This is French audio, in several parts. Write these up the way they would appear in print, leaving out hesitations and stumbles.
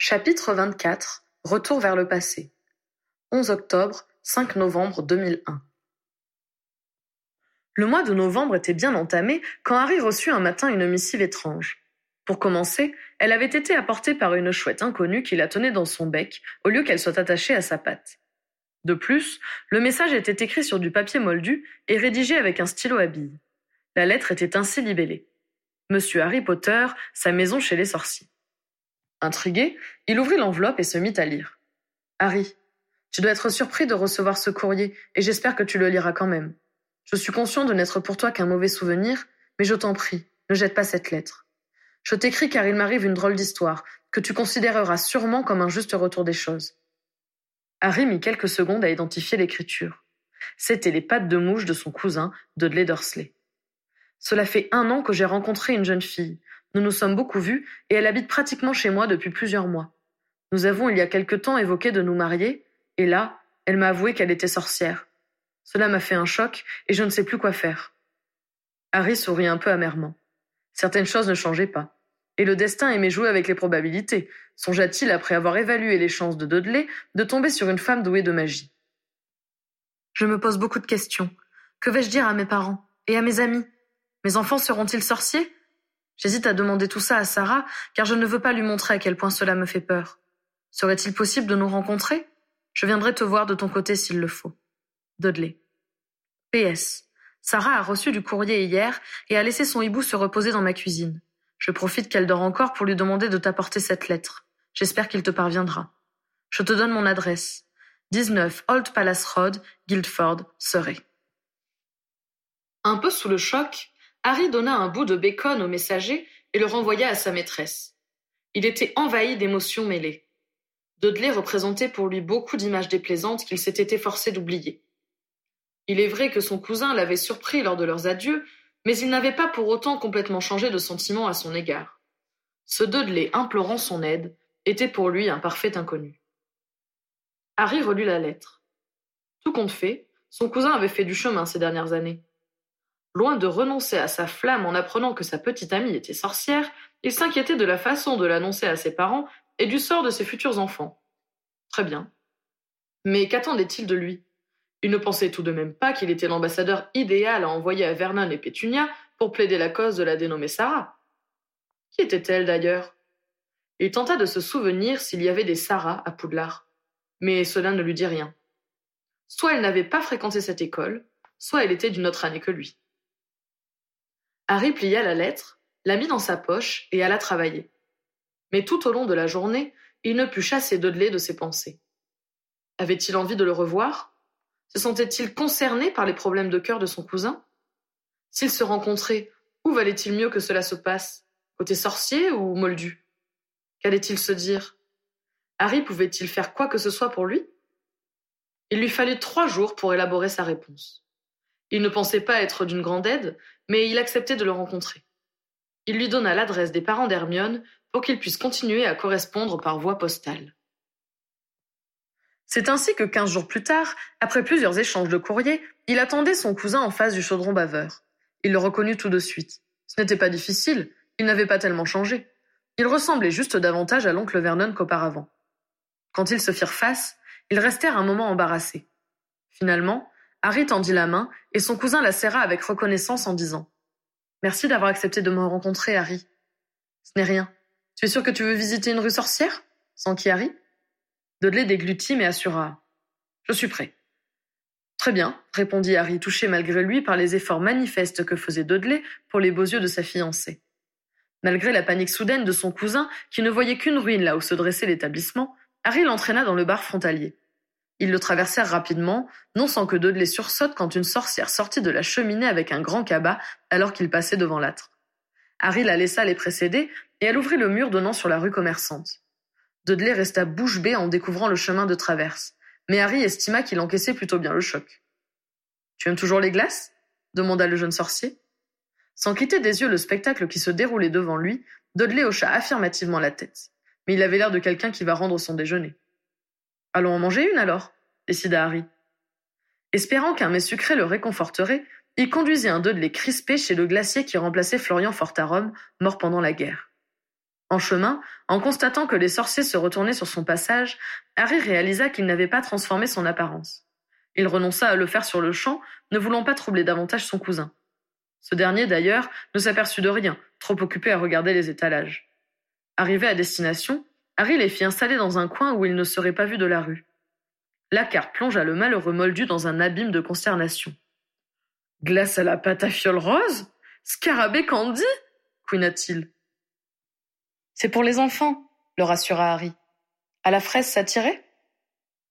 Chapitre 24. Retour vers le passé. 11 octobre, 5 novembre 2001. Le mois de novembre était bien entamé quand Harry reçut un matin une missive étrange. Pour commencer, elle avait été apportée par une chouette inconnue qui la tenait dans son bec au lieu qu'elle soit attachée à sa patte. De plus, le message était écrit sur du papier moldu et rédigé avec un stylo à billes. La lettre était ainsi libellée. Monsieur Harry Potter, sa maison chez les sorciers. Intrigué, il ouvrit l'enveloppe et se mit à lire. « Harry, tu dois être surpris de recevoir ce courrier et j'espère que tu le liras quand même. Je suis conscient de n'être pour toi qu'un mauvais souvenir, mais je t'en prie, ne jette pas cette lettre. Je t'écris car il m'arrive une drôle d'histoire, que tu considéreras sûrement comme un juste retour des choses. » Harry mit quelques secondes à identifier l'écriture. C'étaient les pattes de mouche de son cousin, Dudley Dursley. « Cela fait 1 an que j'ai rencontré une jeune fille. Nous nous sommes beaucoup vus et elle habite pratiquement chez moi depuis plusieurs mois. Nous avons il y a quelque temps évoqué de nous marier, et là, elle m'a avoué qu'elle était sorcière. Cela m'a fait un choc et je ne sais plus quoi faire. » Harry sourit un peu amèrement. Certaines choses ne changeaient pas. Et le destin aimait jouer avec les probabilités, songea-t-il après avoir évalué les chances de Dudley de tomber sur une femme douée de magie. « Je me pose beaucoup de questions. Que vais-je dire à mes parents et à mes amis? Mes enfants seront-ils sorciers? J'hésite à demander tout ça à Sarah, car je ne veux pas lui montrer à quel point cela me fait peur. Serait-il possible de nous rencontrer? Je viendrai te voir de ton côté s'il le faut. Dudley. PS. Sarah a reçu du courrier hier et a laissé son hibou se reposer dans ma cuisine. Je profite qu'elle dort encore pour lui demander de t'apporter cette lettre. J'espère qu'il te parviendra. Je te donne mon adresse. 19 Old Palace Road, Guildford, Surrey. Un peu sous le choc, Harry donna un bout de bacon au messager et le renvoya à sa maîtresse. Il était envahi d'émotions mêlées. Dudley représentait pour lui beaucoup d'images déplaisantes qu'il s'était efforcé d'oublier. Il est vrai que son cousin l'avait surpris lors de leurs adieux, mais il n'avait pas pour autant complètement changé de sentiment à son égard. Ce Dudley implorant son aide était pour lui un parfait inconnu. Harry relut la lettre. Tout compte fait, son cousin avait fait du chemin ces dernières années. Loin de renoncer à sa flamme en apprenant que sa petite amie était sorcière, il s'inquiétait de la façon de l'annoncer à ses parents et du sort de ses futurs enfants. Très bien. Mais qu'attendait-il de lui? Il ne pensait tout de même pas qu'il était l'ambassadeur idéal à envoyer à Vernon et Pétunia pour plaider la cause de la dénommée Sarah. Qui était-elle d'ailleurs? Il tenta de se souvenir s'il y avait des Sarah à Poudlard, mais cela ne lui dit rien. Soit elle n'avait pas fréquenté cette école, soit elle était d'une autre année que lui. Harry plia la lettre, la mit dans sa poche et alla travailler. Mais tout au long de la journée, il ne put chasser Dudley de ses pensées. Avait-il envie de le revoir? Se sentait-il concerné par les problèmes de cœur de son cousin? S'ils se rencontraient, où valait-il mieux que cela se passe? Côté sorcier ou moldu? Qu'allait-il se dire? Harry pouvait-il faire quoi que ce soit pour lui? Il lui fallut 3 jours pour élaborer sa réponse. Il ne pensait pas être d'une grande aide, mais il acceptait de le rencontrer. Il lui donna l'adresse des parents d'Hermione pour qu'ils puissent continuer à correspondre par voie postale. C'est ainsi que 15 jours plus tard, après plusieurs échanges de courriers, il attendait son cousin en face du chaudron baveur. Il le reconnut tout de suite. Ce n'était pas difficile, il n'avait pas tellement changé. Il ressemblait juste davantage à l'oncle Vernon qu'auparavant. Quand ils se firent face, ils restèrent un moment embarrassés. Finalement, Harry tendit la main et son cousin la serra avec reconnaissance en disant « Merci d'avoir accepté de me rencontrer, Harry. »« Ce n'est rien. Tu es sûr que tu veux visiter une rue sorcière ?» s'enquit Harry. Dudley déglutit mais assura « Je suis prêt. » « Très bien, » répondit Harry, touché malgré lui par les efforts manifestes que faisait Dudley pour les beaux yeux de sa fiancée. Malgré la panique soudaine de son cousin, qui ne voyait qu'une ruine là où se dressait l'établissement, Harry l'entraîna dans le bar frontalier. Ils le traversèrent rapidement, non sans que Dudley sursaute quand une sorcière sortit de la cheminée avec un grand cabas alors qu'il passait devant l'âtre. Harry la laissa les précéder et elle ouvrit le mur donnant sur la rue commerçante. Dudley resta bouche bée en découvrant le chemin de traverse, mais Harry estima qu'il encaissait plutôt bien le choc. « Tu aimes toujours les glaces ?» demanda le jeune sorcier. Sans quitter des yeux le spectacle qui se déroulait devant lui, Dudley hocha affirmativement la tête, mais il avait l'air de quelqu'un qui va rendre son déjeuner. « Allons en manger une alors ?» décida Harry. Espérant qu'un mets sucré le réconforterait, il conduisit un Dudley crispé chez le glacier qui remplaçait Florian Fortarum, mort pendant la guerre. En chemin, en constatant que les sorciers se retournaient sur son passage, Harry réalisa qu'il n'avait pas transformé son apparence. Il renonça à le faire sur le champ, ne voulant pas troubler davantage son cousin. Ce dernier, d'ailleurs, ne s'aperçut de rien, trop occupé à regarder les étalages. Arrivé à destination, Harry les fit installer dans un coin où ils ne seraient pas vus de la rue. Lacare plongea le malheureux moldu dans un abîme de consternation. « Glace à la pâte à fioles rose ? Scarabée candy ?» couina-t-il. « C'est pour les enfants, » le rassura Harry. « À la fraise, ça tirait ?»« Oui, »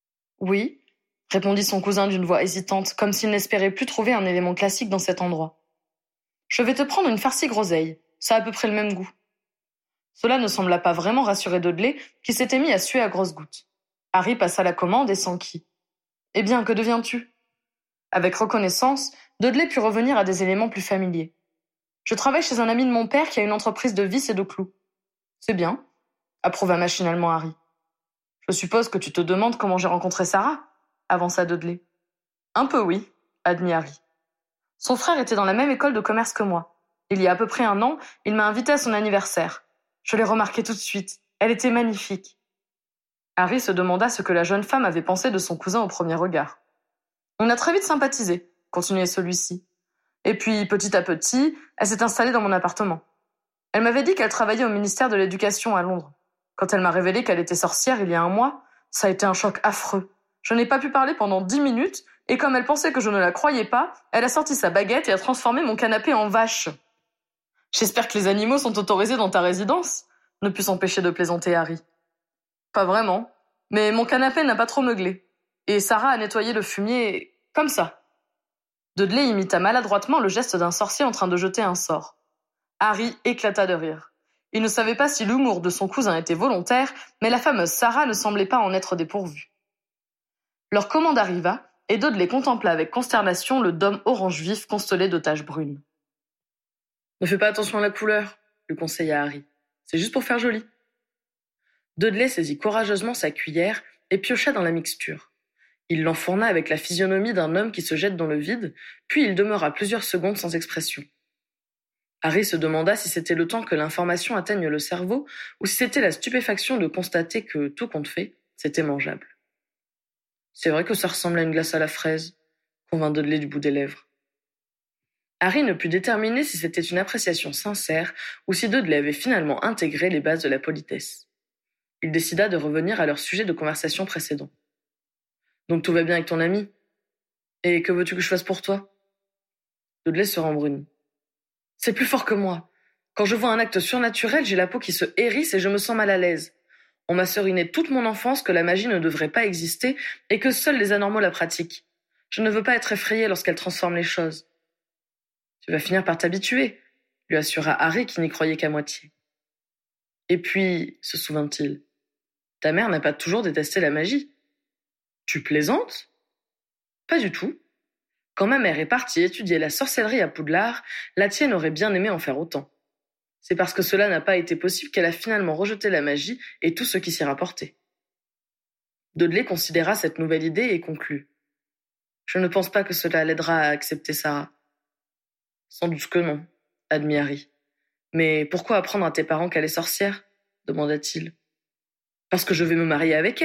répondit son cousin d'une voix hésitante, comme s'il n'espérait plus trouver un élément classique dans cet endroit. « Je vais te prendre une farcie groseille, ça a à peu près le même goût. » Cela ne sembla pas vraiment rassurer Dudley, qui s'était mis à suer à grosses gouttes. Harry passa la commande et s'enquit. « Eh bien, que deviens-tu » Avec reconnaissance, Dudley put revenir à des éléments plus familiers. « Je travaille chez un ami de mon père qui a une entreprise de vis et de clous. »« C'est bien, » approuva machinalement Harry. « Je suppose que tu te demandes comment j'ai rencontré Sarah ?» avança Dudley. « Un peu oui, » admit Harry. « Son frère était dans la même école de commerce que moi. Il y a à peu près 1 an, il m'a invité à son anniversaire. Je l'ai remarquée tout de suite. Elle était magnifique. » Harry se demanda ce que la jeune femme avait pensé de son cousin au premier regard. « On a très vite sympathisé, » continuait celui-ci. « Et puis, petit à petit, elle s'est installée dans mon appartement. Elle m'avait dit qu'elle travaillait au ministère de l'Éducation à Londres. Quand elle m'a révélé qu'elle était sorcière il y a 1 mois, ça a été un choc affreux. Je n'ai pas pu parler pendant 10 minutes, et comme elle pensait que je ne la croyais pas, elle a sorti sa baguette et a transformé mon canapé en vache. »« J'espère que les animaux sont autorisés dans ta résidence ?» ne put s'empêcher de plaisanter Harry. « Pas vraiment, mais mon canapé n'a pas trop meuglé. Et Sarah a nettoyé le fumier comme ça. » Dudley imita maladroitement le geste d'un sorcier en train de jeter un sort. Harry éclata de rire. Il ne savait pas si l'humour de son cousin était volontaire, mais la fameuse Sarah ne semblait pas en être dépourvue. Leur commande arriva, et Dudley contempla avec consternation le dôme orange vif constellé de taches brunes. « Ne fais pas attention à la couleur, » lui conseilla Harry. « C'est juste pour faire joli. » Dudley saisit courageusement sa cuillère et piocha dans la mixture. Il l'enfourna avec la physionomie d'un homme qui se jette dans le vide, puis il demeura plusieurs secondes sans expression. Harry se demanda si c'était le temps que l'information atteigne le cerveau ou si c'était la stupéfaction de constater que, tout compte fait, c'était mangeable. « C'est vrai que ça ressemble à une glace à la fraise, » convint Dudley du bout des lèvres. Harry ne put déterminer si c'était une appréciation sincère ou si Dudley avait finalement intégré les bases de la politesse. Il décida de revenir à leur sujet de conversation précédent. « Donc tout va bien avec ton ami ? Et que veux-tu que je fasse pour toi ?» Dudley se rembrunit. « C'est plus fort que moi. Quand je vois un acte surnaturel, j'ai la peau qui se hérisse et je me sens mal à l'aise. On m'a seriné toute mon enfance que la magie ne devrait pas exister et que seuls les anormaux la pratiquent. Je ne veux pas être effrayé lorsqu'elle transforme les choses. »« Tu vas finir par t'habituer, » lui assura Harry qui n'y croyait qu'à moitié. « Et puis, se souvint-il, ta mère n'a pas toujours détesté la magie. »« Tu plaisantes ? » ?»« Pas du tout. Quand ma mère est partie étudier la sorcellerie à Poudlard, la tienne aurait bien aimé en faire autant. C'est parce que cela n'a pas été possible qu'elle a finalement rejeté la magie et tout ce qui s'y rapportait. » Dudley considéra cette nouvelle idée et conclut. « Je ne pense pas que cela l'aidera à accepter Sarah. »« Sans doute que non, » admit Harry. « Mais pourquoi apprendre à tes parents qu'elle est sorcière ?» demanda-t-il. « Parce que je vais me marier avec elle. »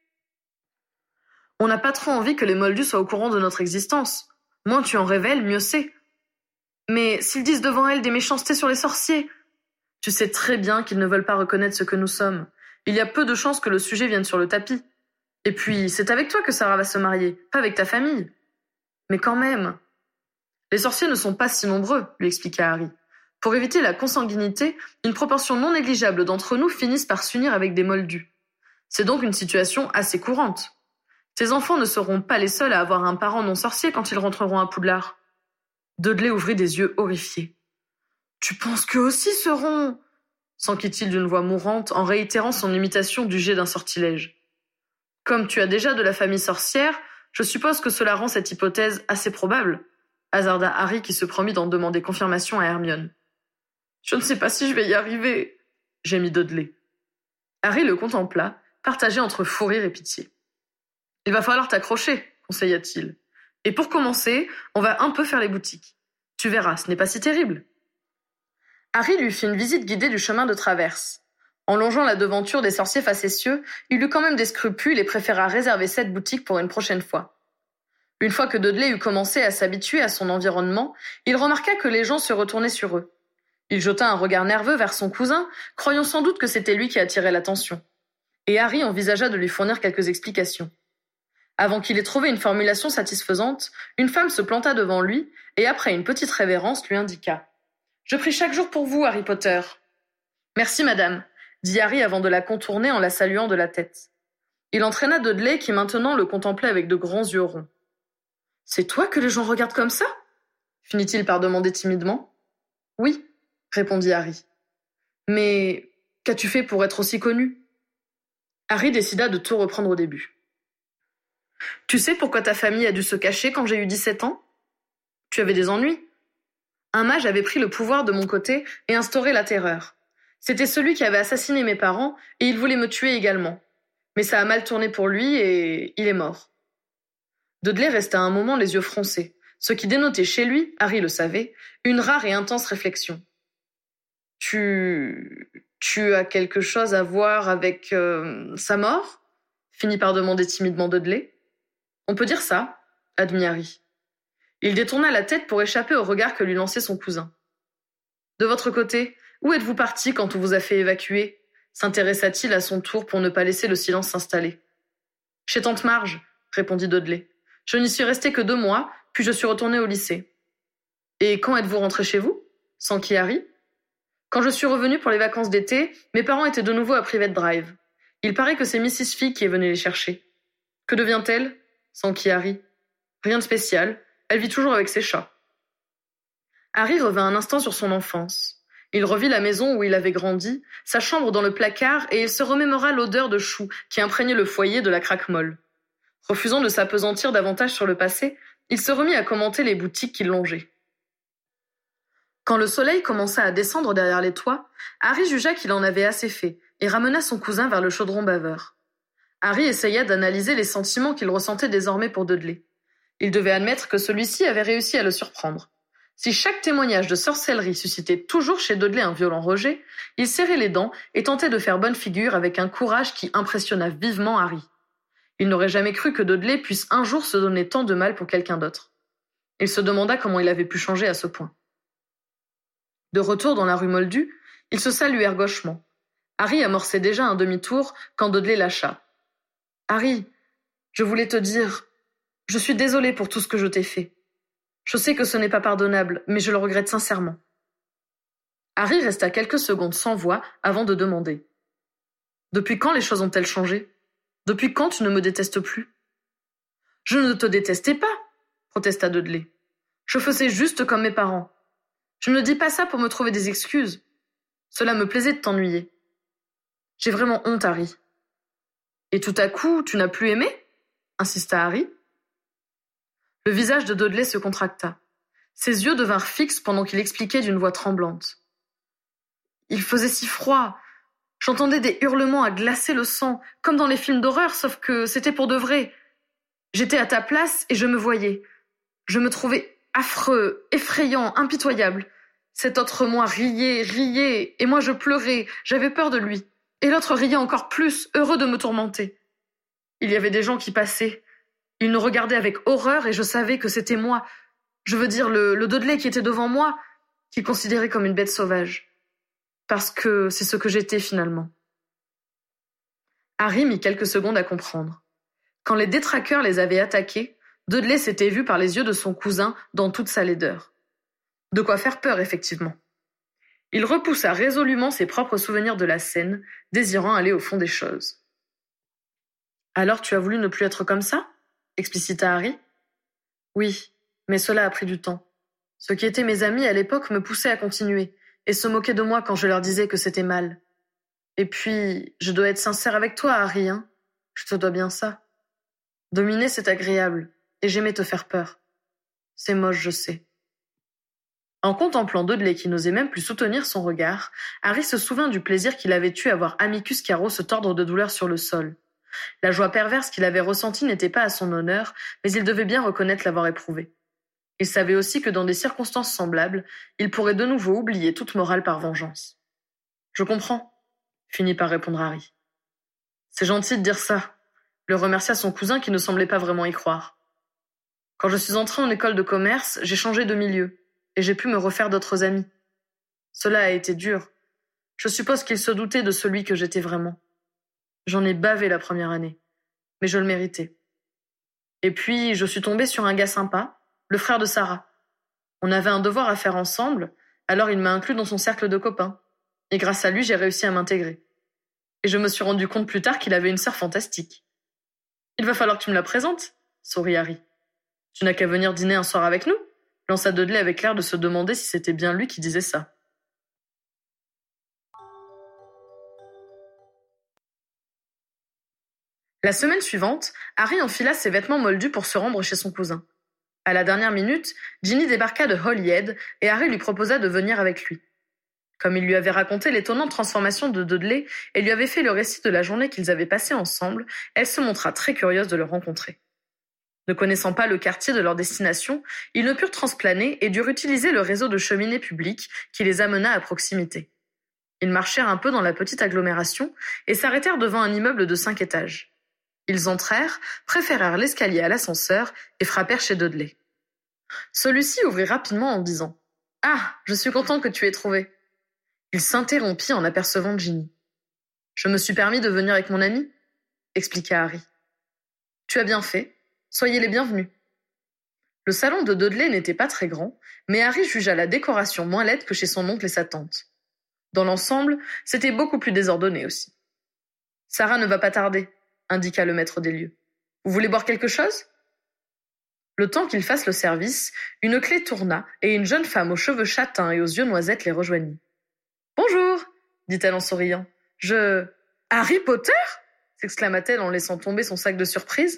On n'a pas trop envie que les Moldus soient au courant de notre existence. Moins tu en révèles, mieux c'est. Mais s'ils disent devant elle des méchancetés sur les sorciers, tu sais très bien qu'ils ne veulent pas reconnaître ce que nous sommes. Il y a peu de chances que le sujet vienne sur le tapis. Et puis, c'est avec toi que Sarah va se marier, pas avec ta famille. Mais quand même. Les sorciers ne sont pas si nombreux, lui expliqua Harry. Pour éviter la consanguinité, une proportion non négligeable d'entre nous finissent par s'unir avec des Moldus. C'est donc une situation assez courante. Tes enfants ne seront pas les seuls à avoir un parent non sorcier quand ils rentreront à Poudlard. Dudley ouvrit des yeux horrifiés. « Tu penses qu'eux aussi seront ?» s'enquit-il d'une voix mourante en réitérant son imitation du jet d'un sortilège. « Comme tu as déjà de la famille sorcière, je suppose que cela rend cette hypothèse assez probable, » hasarda Harry qui se promit d'en demander confirmation à Hermione. « Je ne sais pas si je vais y arriver, » gémit Dudley. Harry le contempla, partagé entre fou rire et pitié. « Il va falloir t'accrocher, » conseilla-t-il. « Et pour commencer, on va un peu faire les boutiques. Tu verras, ce n'est pas si terrible. » Harry lui fit une visite guidée du chemin de traverse. En longeant la devanture des sorciers facétieux, il eut quand même des scrupules et préféra réserver cette boutique pour une prochaine fois. Une fois que Dudley eut commencé à s'habituer à son environnement, il remarqua que les gens se retournaient sur eux. Il jeta un regard nerveux vers son cousin, croyant sans doute que c'était lui qui attirait l'attention. Et Harry envisagea de lui fournir quelques explications. Avant qu'il ait trouvé une formulation satisfaisante, une femme se planta devant lui et, après une petite révérence, lui indiqua « Je prie chaque jour pour vous, Harry Potter. »« Merci, madame, » dit Harry avant de la contourner en la saluant de la tête. Il entraîna Dudley qui maintenant le contemplait avec de grands yeux ronds. « C'est toi que les gens regardent comme ça ?» finit-il par demander timidement. « Oui, » répondit Harry. « Mais qu'as-tu fait pour être aussi connu ?» Harry décida de tout reprendre au début. « Tu sais pourquoi ta famille a dû se cacher quand j'ai eu 17 ans ? Tu avais des ennuis. Un mage avait pris le pouvoir de mon côté et instauré la terreur. C'était celui qui avait assassiné mes parents et il voulait me tuer également. Mais ça a mal tourné pour lui et il est mort. » Dudley resta un moment les yeux froncés, ce qui dénotait chez lui, Harry le savait, une rare et intense réflexion. « Tu as quelque chose à voir avec sa mort ?» finit par demander timidement Dudley. « On peut dire ça, » admit Harry. Il détourna la tête pour échapper au regard que lui lançait son cousin. « De votre côté, où êtes-vous parti quand on vous a fait évacuer ?» s'intéressa-t-il à son tour pour ne pas laisser le silence s'installer. « Chez tante Marge, » répondit Dudley. « Je n'y suis resté que 2 mois, puis je suis retourné au lycée. »« Et quand êtes-vous rentré chez vous ?» s'enquit Harry. « Quand je suis revenu pour les vacances d'été, mes parents étaient de nouveau à Private Drive. Il paraît que c'est Mrs. Fig qui est venue les chercher. »« Que devient-elle ?» s'enquit Harry. « Rien de spécial. Elle vit toujours avec ses chats. » Harry revint un instant sur son enfance. Il revit la maison où il avait grandi, sa chambre dans le placard, et il se remémora l'odeur de choux qui imprégnait le foyer de la craque-molle. Refusant de s'appesantir davantage sur le passé, il se remit à commenter les boutiques qu'il longeait. Quand le soleil commença à descendre derrière les toits, Harry jugea qu'il en avait assez fait et ramena son cousin vers le chaudron baveur. Harry essaya d'analyser les sentiments qu'il ressentait désormais pour Dudley. Il devait admettre que celui-ci avait réussi à le surprendre. Si chaque témoignage de sorcellerie suscitait toujours chez Dudley un violent rejet, il serrait les dents et tentait de faire bonne figure avec un courage qui impressionna vivement Harry. Il n'aurait jamais cru que Dudley puisse un jour se donner tant de mal pour quelqu'un d'autre. Il se demanda comment il avait pu changer à ce point. De retour dans la rue Moldue, ils se saluèrent gauchement. Harry amorçait déjà un demi-tour quand Dudley lâcha. « Harry, je voulais te dire, je suis désolé pour tout ce que je t'ai fait. Je sais que ce n'est pas pardonnable, mais je le regrette sincèrement. » Harry resta quelques secondes sans voix avant de demander. « Depuis quand les choses ont-elles changé ? Depuis quand tu ne me détestes plus ?»« Je ne te détestais pas, » protesta Dudley. « Je faisais juste comme mes parents. Je ne dis pas ça pour me trouver des excuses. Cela me plaisait de t'ennuyer. J'ai vraiment honte, Harry. »« Et tout à coup, tu n'as plus aimé ?» insista Harry. Le visage de Dudley se contracta. Ses yeux devinrent fixes pendant qu'il expliquait d'une voix tremblante. « Il faisait si froid. J'entendais des hurlements à glacer le sang, comme dans les films d'horreur, sauf que c'était pour de vrai. J'étais à ta place et je me voyais. Je me trouvais affreux, effrayant, impitoyable. Cet autre moi riait, et moi je pleurais, j'avais peur de lui. Et l'autre riait encore plus, heureux de me tourmenter. Il y avait des gens qui passaient. Ils nous regardaient avec horreur et je savais que c'était moi. Je veux dire le Dudley qui était devant moi, qu'ils considéraient comme une bête sauvage. Parce que c'est ce que j'étais finalement. » Harry mit quelques secondes à comprendre. Quand les détraqueurs les avaient attaqués, Dudley s'était vu par les yeux de son cousin dans toute sa laideur. De quoi faire peur, effectivement. Il repoussa résolument ses propres souvenirs de la scène, désirant aller au fond des choses. « Alors tu as voulu ne plus être comme ça ?» explicita Harry. « Oui, mais cela a pris du temps. Ceux qui étaient mes amis à l'époque me poussaient à continuer, et se moquaient de moi quand je leur disais que c'était mal. Et puis, je dois être sincère avec toi, Harry, hein. Je te dois bien ça. Dominer, c'est agréable, et j'aimais te faire peur. C'est moche, je sais. » En contemplant Dudley qui n'osait même plus soutenir son regard, Harry se souvint du plaisir qu'il avait eu à voir Amicus Carrow se tordre de douleur sur le sol. La joie perverse qu'il avait ressentie n'était pas à son honneur, mais il devait bien reconnaître l'avoir éprouvée. Il savait aussi que dans des circonstances semblables, il pourrait de nouveau oublier toute morale par vengeance. « Je comprends, » finit par répondre Harry. C'est gentil de dire ça, le remercia son cousin qui ne semblait pas vraiment y croire. Quand je suis entré en école de commerce, j'ai changé de milieu, et j'ai pu me refaire d'autres amis. Cela a été dur. Je suppose qu'il se doutait de celui que j'étais vraiment. J'en ai bavé la première année, mais je le méritais. Et puis, je suis tombée sur un gars sympa, le frère de Sarah. On avait un devoir à faire ensemble, alors il m'a inclus dans son cercle de copains. Et grâce à lui, j'ai réussi à m'intégrer. Et je me suis rendu compte plus tard qu'il avait une sœur fantastique. Il va falloir que tu me la présentes, sourit Harry. Tu n'as qu'à venir dîner un soir avec nous, lança Dudley avec l'air de se demander si c'était bien lui qui disait ça. La semaine suivante, Harry enfila ses vêtements moldus pour se rendre chez son cousin. À la dernière minute, Ginny débarqua de Holyhead et Harry lui proposa de venir avec lui. Comme il lui avait raconté l'étonnante transformation de Dudley et lui avait fait le récit de la journée qu'ils avaient passée ensemble, elle se montra très curieuse de le rencontrer. Ne connaissant pas le quartier de leur destination, ils ne purent transplaner et durent utiliser le réseau de cheminées publiques qui les amena à proximité. Ils marchèrent un peu dans la petite agglomération et s'arrêtèrent devant un immeuble de 5 étages. Ils entrèrent, préférèrent l'escalier à l'ascenseur et frappèrent chez Dudley. Celui-ci ouvrit rapidement en disant « Ah, je suis content que tu aies trouvé. » Il s'interrompit en apercevant Ginny. « Je me suis permis de venir avec mon ami, » expliqua Harry. « Tu as bien fait. Soyez les bienvenus. » Le salon de Dudley n'était pas très grand, mais Harry jugea la décoration moins laide que chez son oncle et sa tante. Dans l'ensemble, c'était beaucoup plus désordonné aussi. « Sarah ne va pas tarder, » indiqua le maître des lieux. « Vous voulez boire quelque chose ?» Le temps qu'ils fassent le service, une clé tourna et une jeune femme aux cheveux châtains et aux yeux noisettes les rejoignit. « Bonjour !» dit-elle en souriant. « Harry Potter ?» s'exclama-t-elle en laissant tomber son sac de surprise.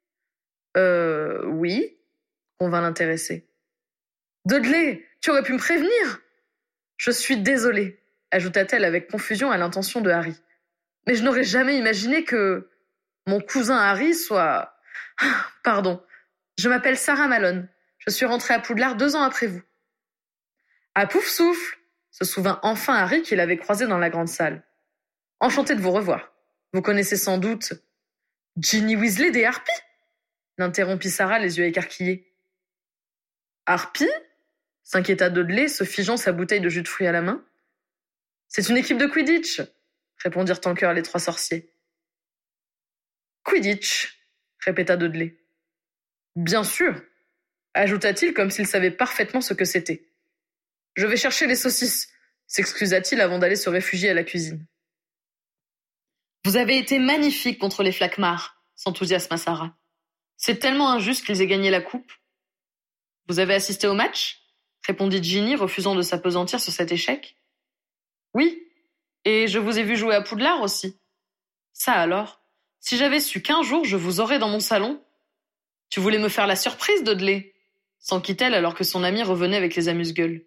Oui, convint l'intéressé. « Dudley, tu aurais pu me prévenir !»« Je suis désolée », ajouta-t-elle avec confusion à l'intention de Harry. « Mais je n'aurais jamais imaginé que mon cousin Harry soit... Pardon, je m'appelle Sarah Malone. Je suis rentrée à Poudlard 2 ans après vous. » À pouf souffle, se souvint enfin Harry qu'il avait croisé dans la grande salle. « Enchanté de vous revoir. Vous connaissez sans doute... »« Ginny Weasley des Harpies ?» l'interrompit Sarah les yeux écarquillés. « Harpies ?» s'inquiéta Dudley, se figeant sa bouteille de jus de fruits à la main. « C'est une équipe de Quidditch !» répondirent en chœur les 3 sorciers. « Quidditch !» répéta Dudley. « Bien sûr !» ajouta-t-il comme s'il savait parfaitement ce que c'était. « Je vais chercher les saucisses !» s'excusa-t-il avant d'aller se réfugier à la cuisine. « Vous avez été magnifique contre les Flackmar !» s'enthousiasma Sarah. « C'est tellement injuste qu'ils aient gagné la coupe. »« Vous avez assisté au match ?» répondit Ginny, refusant de s'appesantir sur cet échec. « Oui, et je vous ai vu jouer à Poudlard aussi. »« Ça alors, si j'avais su qu'1 jour je vous aurais dans mon salon. »« Tu voulais me faire la surprise, Dudley ?» s'enquit-elle alors que son amie revenait avec les amuse-gueules.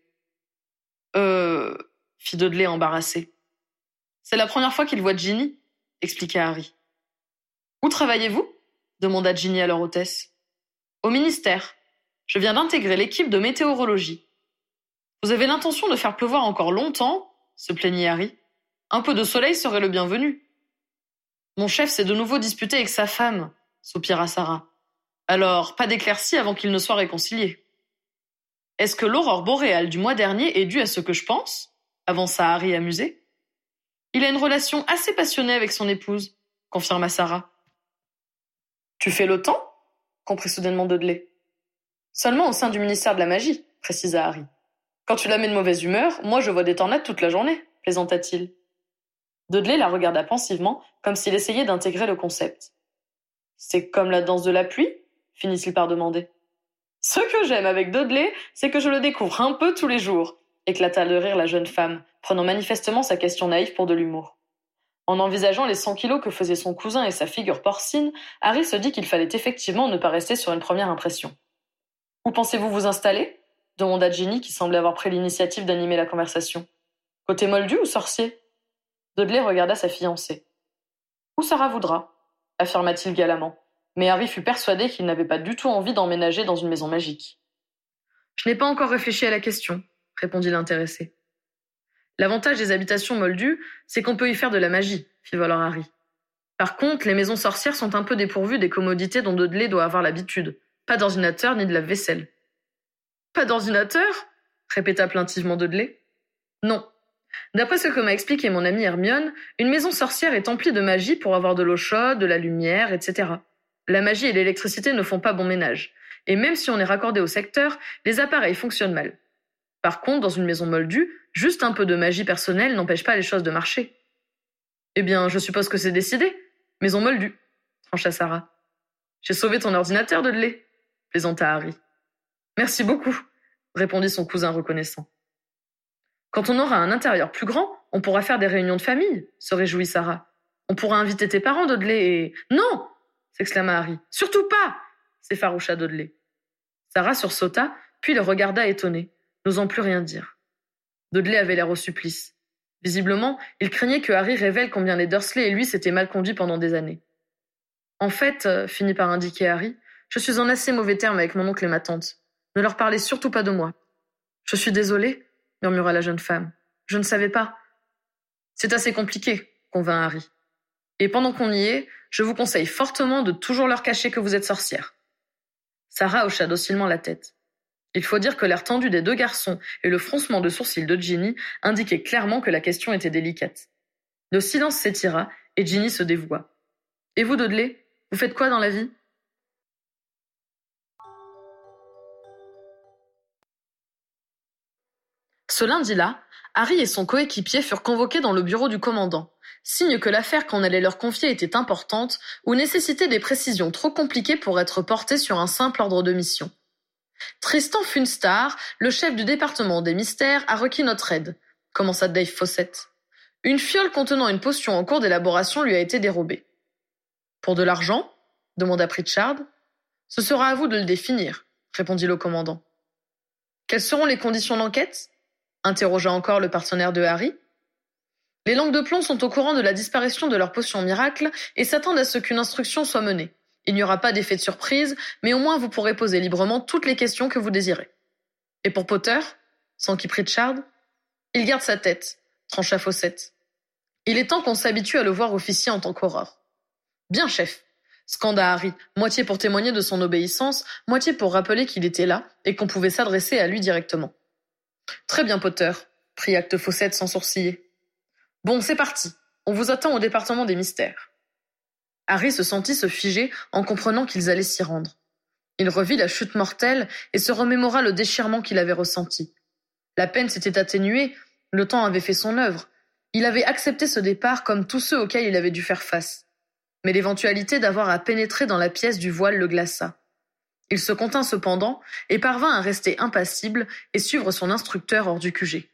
Fit Dudley embarrassé. « C'est la première fois qu'il voit Ginny, » expliqua Harry. « Où travaillez-vous ?» demanda Ginny à leur hôtesse. « Au ministère. Je viens d'intégrer l'équipe de météorologie. »« Vous avez l'intention de faire pleuvoir encore longtemps ?» se plaignit Harry. « Un peu de soleil serait le bienvenu. »« Mon chef s'est de nouveau disputé avec sa femme, » soupira Sarah. « Alors, pas d'éclaircie avant qu'ils ne soient réconciliés. »« Est-ce que l'aurore boréale du mois dernier est due à ce que je pense ?» avança Harry amusé. « Il a une relation assez passionnée avec son épouse, » confirma Sarah. « Tu fais le temps ?» comprit soudainement Dudley. « Seulement au sein du ministère de la magie, » précisa Harry. « Quand tu la mets de mauvaise humeur, moi je vois des tornades toute la journée, » plaisanta-t-il. Dudley la regarda pensivement, comme s'il essayait d'intégrer le concept. « C'est comme la danse de la pluie ?» finit-il par demander. « Ce que j'aime avec Dudley, c'est que je le découvre un peu tous les jours, » éclata de rire la jeune femme, prenant manifestement sa question naïve pour de l'humour. En envisageant les 100 kilos que faisaient son cousin et sa figure porcine, Harry se dit qu'il fallait effectivement ne pas rester sur une première impression. « Où pensez-vous vous installer ?» demanda Ginny qui semblait avoir pris l'initiative d'animer la conversation. « Côté moldu ou sorcier ?» Dudley regarda sa fiancée. « Où Sarah voudra » affirma-t-il galamment, mais Harry fut persuadé qu'il n'avait pas du tout envie d'emménager dans une maison magique. « Je n'ai pas encore réfléchi à la question » répondit l'intéressé. L'avantage des habitations moldues, c'est qu'on peut y faire de la magie, fit valoir Harry. Par contre, les maisons sorcières sont un peu dépourvues des commodités dont Dudley doit avoir l'habitude. Pas d'ordinateur ni de lave-vaisselle. Pas d'ordinateur ? Répéta plaintivement Dudley. Non. D'après ce que m'a expliqué mon amie Hermione, une maison sorcière est emplie de magie pour avoir de l'eau chaude, de la lumière, etc. La magie et l'électricité ne font pas bon ménage. Et même si on est raccordé au secteur, les appareils fonctionnent mal. Par contre, dans une maison moldue, juste un peu de magie personnelle n'empêche pas les choses de marcher. Eh bien, je suppose que c'est décidé. Maison moldue, trancha Sarah. J'ai sauvé ton ordinateur, Dudley, plaisanta Harry. Merci beaucoup, répondit son cousin reconnaissant. Quand on aura un intérieur plus grand, on pourra faire des réunions de famille, se réjouit Sarah. On pourra inviter tes parents, Dudley, et... Non ! S'exclama Harry. Surtout pas ! S'effaroucha Dudley. Sarah sursauta, puis le regarda étonnée, n'osant plus rien dire. Dudley avait l'air au supplice. Visiblement, il craignait que Harry révèle combien les Dursley et lui s'étaient mal conduits pendant des années. En fait, finit par indiquer Harry, je suis en assez mauvais termes avec mon oncle et ma tante. Ne leur parlez surtout pas de moi. Je suis désolée, murmura la jeune femme. Je ne savais pas. C'est assez compliqué, convint Harry. Et pendant qu'on y est, je vous conseille fortement de toujours leur cacher que vous êtes sorcière. Sarah hocha docilement la tête. Il faut dire que l'air tendu des deux garçons et le froncement de sourcils de Ginny indiquaient clairement que la question était délicate. Le silence s'étira et Ginny se dévoua. Et vous, Dudley, vous faites quoi dans la vie ? Ce lundi-là, Harry et son coéquipier furent convoqués dans le bureau du commandant, signe que l'affaire qu'on allait leur confier était importante ou nécessitait des précisions trop compliquées pour être portées sur un simple ordre de mission. Tristan Funstar, le chef du département des mystères, a requis notre aide, commença Dave Fawcett. Une fiole contenant une potion en cours d'élaboration lui a été dérobée. Pour de l'argent ? Demanda Pritchard. Ce sera à vous de le définir, répondit le commandant. Quelles seront les conditions d'enquête ? Interrogea encore le partenaire de Harry. Les langues de plomb sont au courant de la disparition de leur potion miracle et s'attendent à ce qu'une instruction soit menée. Il n'y aura pas d'effet de surprise, mais au moins vous pourrez poser librement toutes les questions que vous désirez. Et pour Potter, s'enquit Pritchard, il garde sa tête, trancha Fawcett. Il est temps qu'on s'habitue à le voir officier en tant qu'aurore. Bien, chef, scanda Harry, moitié pour témoigner de son obéissance, moitié pour rappeler qu'il était là et qu'on pouvait s'adresser à lui directement. Très bien, Potter, prit acte Fawcett sans sourciller. Bon, c'est parti. On vous attend au département des mystères. Harry se sentit se figer en comprenant qu'ils allaient s'y rendre. Il revit la chute mortelle et se remémora le déchirement qu'il avait ressenti. La peine s'était atténuée, le temps avait fait son œuvre. Il avait accepté ce départ comme tous ceux auxquels il avait dû faire face. Mais l'éventualité d'avoir à pénétrer dans la pièce du voile le glaça. Il se contint cependant et parvint à rester impassible et suivre son instructeur hors du QG.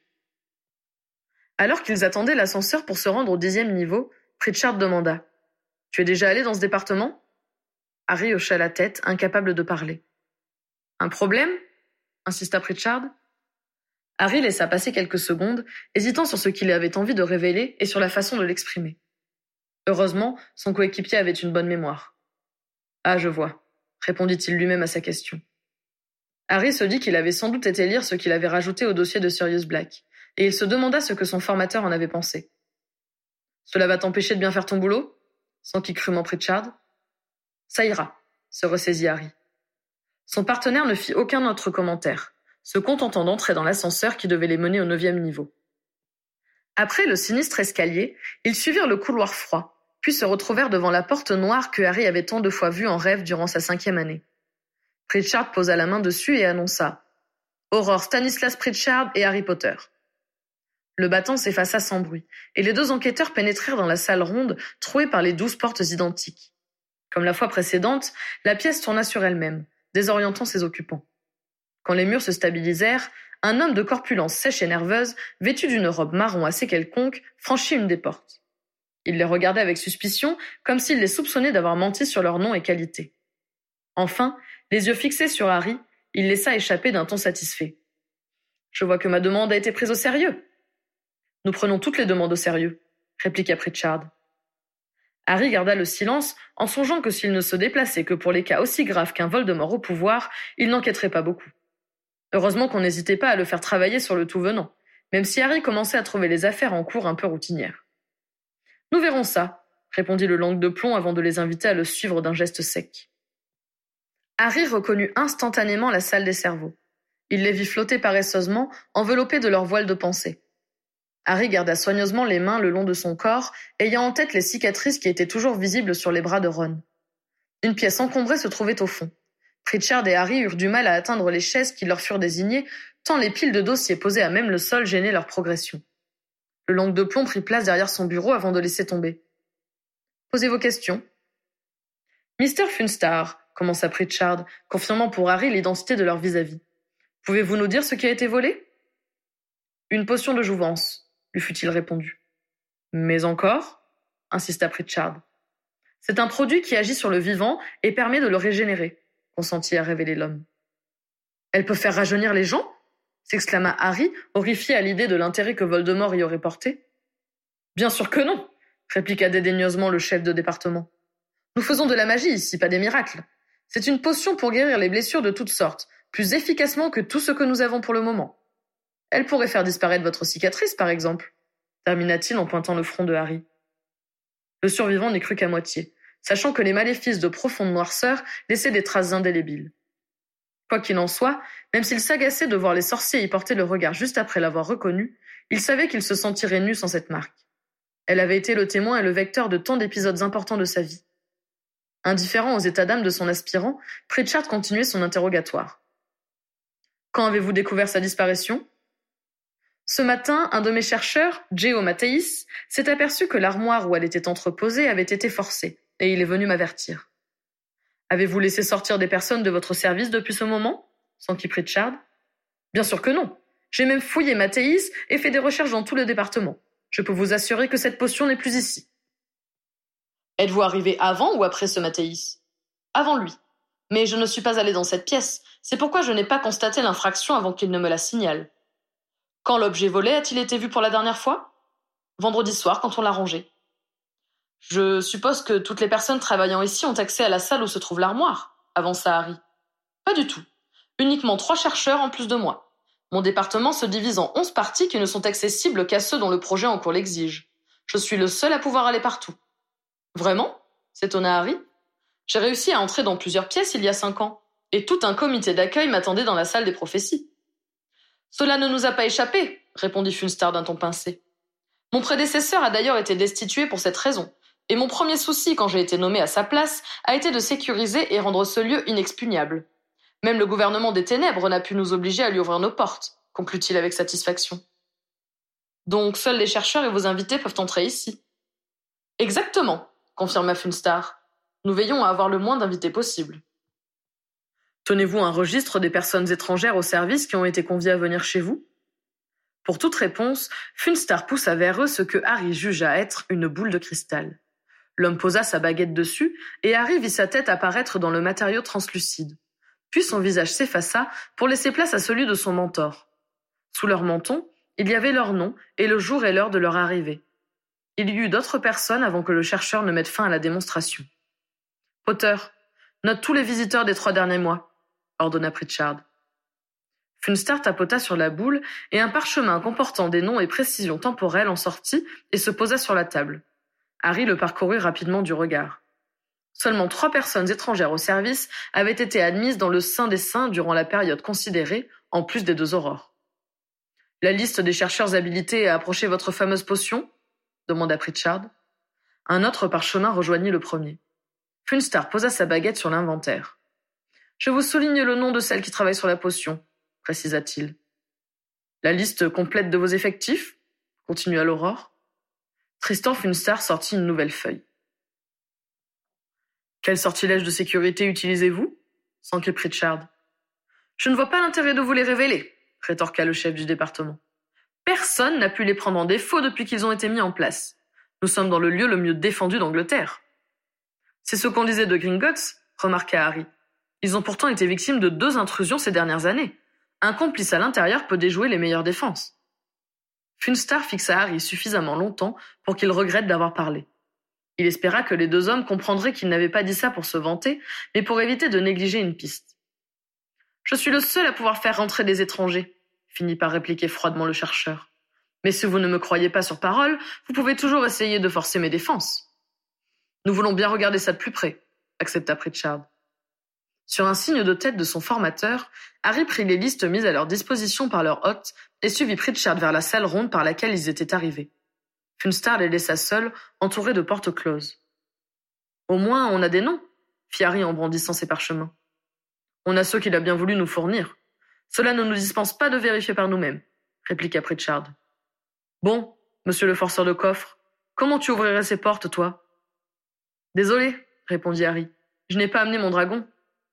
Alors qu'ils attendaient l'ascenseur pour se rendre au 10e niveau, Pritchard demanda « Tu es déjà allé dans ce département ?» Harry hocha la tête, incapable de parler. « Un problème ?» insista Pritchard. Harry laissa passer quelques secondes, hésitant sur ce qu'il avait envie de révéler et sur la façon de l'exprimer. Heureusement, son coéquipier avait une bonne mémoire. « Ah, je vois », répondit-il lui-même à sa question. Harry se dit qu'il avait sans doute été lire ce qu'il avait rajouté au dossier de Sirius Black, et il se demanda ce que son formateur en avait pensé. « Cela va t'empêcher de bien faire ton boulot ?» s'enquit crûment Pritchard. « Ça ira », se ressaisit Harry. Son partenaire ne fit aucun autre commentaire, se contentant d'entrer dans l'ascenseur qui devait les mener au 9e niveau. Après le sinistre escalier, ils suivirent le couloir froid, puis se retrouvèrent devant la porte noire que Harry avait tant de fois vue en rêve durant sa 5e année. Pritchard posa la main dessus et annonça « Aurore Stanislas Pritchard et Harry Potter ». Le battant s'effaça sans bruit, et les deux enquêteurs pénétrèrent dans la salle ronde, trouée par les 12 portes identiques. Comme la fois précédente, la pièce tourna sur elle-même, désorientant ses occupants. Quand les murs se stabilisèrent, un homme de corpulence sèche et nerveuse, vêtu d'une robe marron assez quelconque, franchit une des portes. Il les regardait avec suspicion, comme s'il les soupçonnait d'avoir menti sur leur nom et qualité. Enfin, les yeux fixés sur Harry, il laissa échapper d'un ton satisfait. « Je vois que ma demande a été prise au sérieux. »« Nous prenons toutes les demandes au sérieux, » répliqua Pritchard. Harry garda le silence en songeant que s'il ne se déplaçait que pour les cas aussi graves qu'un Voldemort au pouvoir, il n'enquêterait pas beaucoup. Heureusement qu'on n'hésitait pas à le faire travailler sur le tout venant, même si Harry commençait à trouver les affaires en cours un peu routinières. « Nous verrons ça, » répondit le langue de plomb avant de les inviter à le suivre d'un geste sec. Harry reconnut instantanément la salle des cerveaux. Il les vit flotter paresseusement, enveloppés de leur voile de pensée. Harry garda soigneusement les mains le long de son corps, ayant en tête les cicatrices qui étaient toujours visibles sur les bras de Ron. Une pièce encombrée se trouvait au fond. Pritchard et Harry eurent du mal à atteindre les chaises qui leur furent désignées, tant les piles de dossiers posées à même le sol gênaient leur progression. Le langue de plomb prit place derrière son bureau avant de laisser tomber. « Posez vos questions. »« Mr. Funstar, » commença Pritchard, confirmant pour Harry l'identité de leur vis-à-vis. « Pouvez-vous nous dire ce qui a été volé ?»« Une potion de jouvence, » lui fut-il répondu. « Mais encore ?» insista Pritchard. « C'est un produit qui agit sur le vivant et permet de le régénérer, » consentit à révéler l'homme. « Elle peut faire rajeunir les gens ?» s'exclama Harry, horrifié à l'idée de l'intérêt que Voldemort y aurait porté. « Bien sûr que non !» répliqua dédaigneusement le chef de département. « Nous faisons de la magie ici, pas des miracles. C'est une potion pour guérir les blessures de toutes sortes, plus efficacement que tout ce que nous avons pour le moment. Elle pourrait faire disparaître votre cicatrice, par exemple, » termina-t-il en pointant le front de Harry. Le survivant n'y crut qu'à moitié, sachant que les maléfices de profonde noirceur laissaient des traces indélébiles. Quoi qu'il en soit, même s'il s'agaçait de voir les sorciers y porter le regard juste après l'avoir reconnue, il savait qu'il se sentirait nu sans cette marque. Elle avait été le témoin et le vecteur de tant d'épisodes importants de sa vie. Indifférent aux états d'âme de son aspirant, Pritchard continuait son interrogatoire. « Quand avez-vous découvert sa disparition ?»« Ce matin, un de mes chercheurs, Geo Mattheis, s'est aperçu que l'armoire où elle était entreposée avait été forcée, et il est venu m'avertir. »« Avez-vous laissé sortir des personnes de votre service depuis ce moment ?» s'enquit Pritchard. « Bien sûr que non. J'ai même fouillé Mathéis et fait des recherches dans tout le département. Je peux vous assurer que cette potion n'est plus ici. »« Êtes-vous arrivé avant ou après ce Mathéis ?»« Avant lui. Mais je ne suis pas allé dans cette pièce. C'est pourquoi je n'ai pas constaté l'infraction avant qu'il ne me la signale. »« Quand l'objet volé a-t-il été vu pour la dernière fois ?»« Vendredi soir, quand on l'a rangé. »« Je suppose que toutes les personnes travaillant ici ont accès à la salle où se trouve l'armoire, » avança Harry. « Pas du tout. Uniquement 3 chercheurs en plus de moi. Mon département se divise en 11 parties qui ne sont accessibles qu'à ceux dont le projet en cours l'exige. Je suis le seul à pouvoir aller partout. »« Vraiment ?» s'étonna Harry. « J'ai réussi à entrer dans plusieurs pièces il y a 5 ans, et tout un comité d'accueil m'attendait dans la salle des prophéties. »« Cela ne nous a pas échappé, » répondit Funstar d'un ton pincé. « Mon prédécesseur a d'ailleurs été destitué pour cette raison, et mon premier souci quand j'ai été nommé à sa place a été de sécuriser et rendre ce lieu inexpugnable. Même le gouvernement des ténèbres n'a pu nous obliger à lui ouvrir nos portes, » conclut-il avec satisfaction. « Donc seuls les chercheurs et vos invités peuvent entrer ici. »« Exactement, » confirma Funstar. « Nous veillons à avoir le moins d'invités possible. »« Tenez-vous un registre des personnes étrangères au service qui ont été conviées à venir chez vous ?» Pour toute réponse, Funstar poussa vers eux ce que Harry jugea être une boule de cristal. L'homme posa sa baguette dessus, et Harry vit sa tête apparaître dans le matériau translucide. Puis son visage s'effaça pour laisser place à celui de son mentor. Sous leur menton, il y avait leur nom et le jour et l'heure de leur arrivée. Il y eut d'autres personnes avant que le chercheur ne mette fin à la démonstration. « Potter, note tous les visiteurs des 3 derniers mois, » ordonna Pritchard. Funstar tapota sur la boule et un parchemin comportant des noms et précisions temporelles en sortit et se posa sur la table. Harry le parcourut rapidement du regard. Seulement 3 personnes étrangères au service avaient été admises dans le Saint des Saints durant la période considérée, en plus des 2 aurores. « La liste des chercheurs habilités à approcher votre fameuse potion ?» demanda Pritchard. Un autre parchemin rejoignit le premier. Funstar posa sa baguette sur l'inventaire. « Je vous souligne le nom de celle qui travaille sur la potion, » précisa-t-il. « La liste complète de vos effectifs ?» continua l'Aurore. Tristan Funstar sortit une nouvelle feuille. « Quel sortilège de sécurité utilisez-vous » s'enquit Pritchard. « Je ne vois pas l'intérêt de vous les révéler, » rétorqua le chef du département. « Personne n'a pu les prendre en défaut depuis qu'ils ont été mis en place. Nous sommes dans le lieu le mieux défendu d'Angleterre. »« C'est ce qu'on disait de Gringotts, » remarqua Harry. « Ils ont pourtant été victimes de 2 intrusions ces dernières années. Un complice à l'intérieur peut déjouer les meilleures défenses. » Funstar fixa Harry suffisamment longtemps pour qu'il regrette d'avoir parlé. Il espéra que les 2 hommes comprendraient qu'il n'avait pas dit ça pour se vanter, mais pour éviter de négliger une piste. « Je suis le seul à pouvoir faire rentrer des étrangers, » finit par répliquer froidement le chercheur. Mais si vous ne me croyez pas sur parole, vous pouvez toujours essayer de forcer mes défenses. Nous voulons bien regarder ça de plus près, accepta Pritchard. Sur un signe de tête de son formateur, Harry prit les listes mises à leur disposition par leur hôte et suivit Pritchard vers la salle ronde par laquelle ils étaient arrivés. Funstard les laissa seuls, entourés de portes closes. « Au moins, on a des noms », fit Harry en brandissant ses parchemins. « On a ceux qu'il a bien voulu nous fournir. Cela ne nous dispense pas de vérifier par nous-mêmes, » répliqua Pritchard. « Bon, monsieur le forceur de coffre, comment tu ouvrirais ces portes, toi ?»« Désolé, » répondit Harry, « je n'ai pas amené mon dragon. »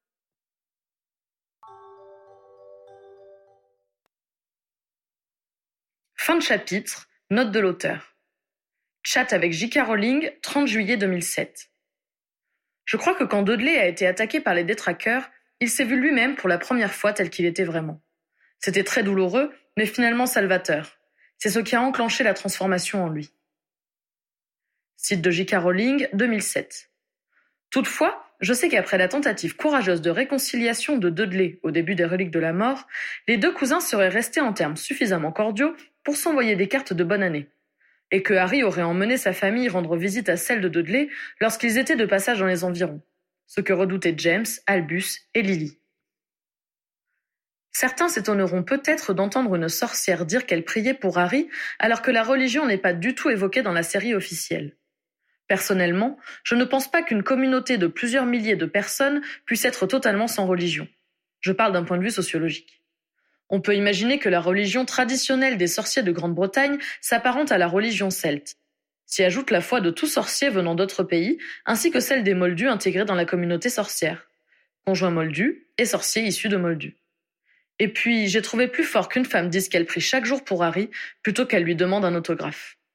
Fin de chapitre, note de l'auteur. Chat avec J.K. Rowling, 30 juillet 2007. Je crois que quand Dudley a été attaqué par les détraqueurs, il s'est vu lui-même pour la première fois tel qu'il était vraiment. C'était très douloureux, mais finalement salvateur. C'est ce qui a enclenché la transformation en lui. Site de J.K. Rowling, 2007. Toutefois, je sais qu'après la tentative courageuse de réconciliation de Dudley au début des Reliques de la Mort, les deux cousins seraient restés en termes suffisamment cordiaux pour s'envoyer des cartes de bonne année, et que Harry aurait emmené sa famille rendre visite à celle de Dudley lorsqu'ils étaient de passage dans les environs, ce que redoutaient James, Albus et Lily. Certains s'étonneront peut-être d'entendre une sorcière dire qu'elle priait pour Harry alors que la religion n'est pas du tout évoquée dans la série officielle. Personnellement, je ne pense pas qu'une communauté de plusieurs milliers de personnes puisse être totalement sans religion. Je parle d'un point de vue sociologique. On peut imaginer que la religion traditionnelle des sorciers de Grande-Bretagne s'apparente à la religion celte. S'y ajoute la foi de tout sorcier venant d'autres pays, ainsi que celle des moldus intégrés dans la communauté sorcière. Conjoints moldus et sorciers issus de moldus. Et puis, j'ai trouvé plus fort qu'une femme dise qu'elle prie chaque jour pour Harry, plutôt qu'elle lui demande un autographe.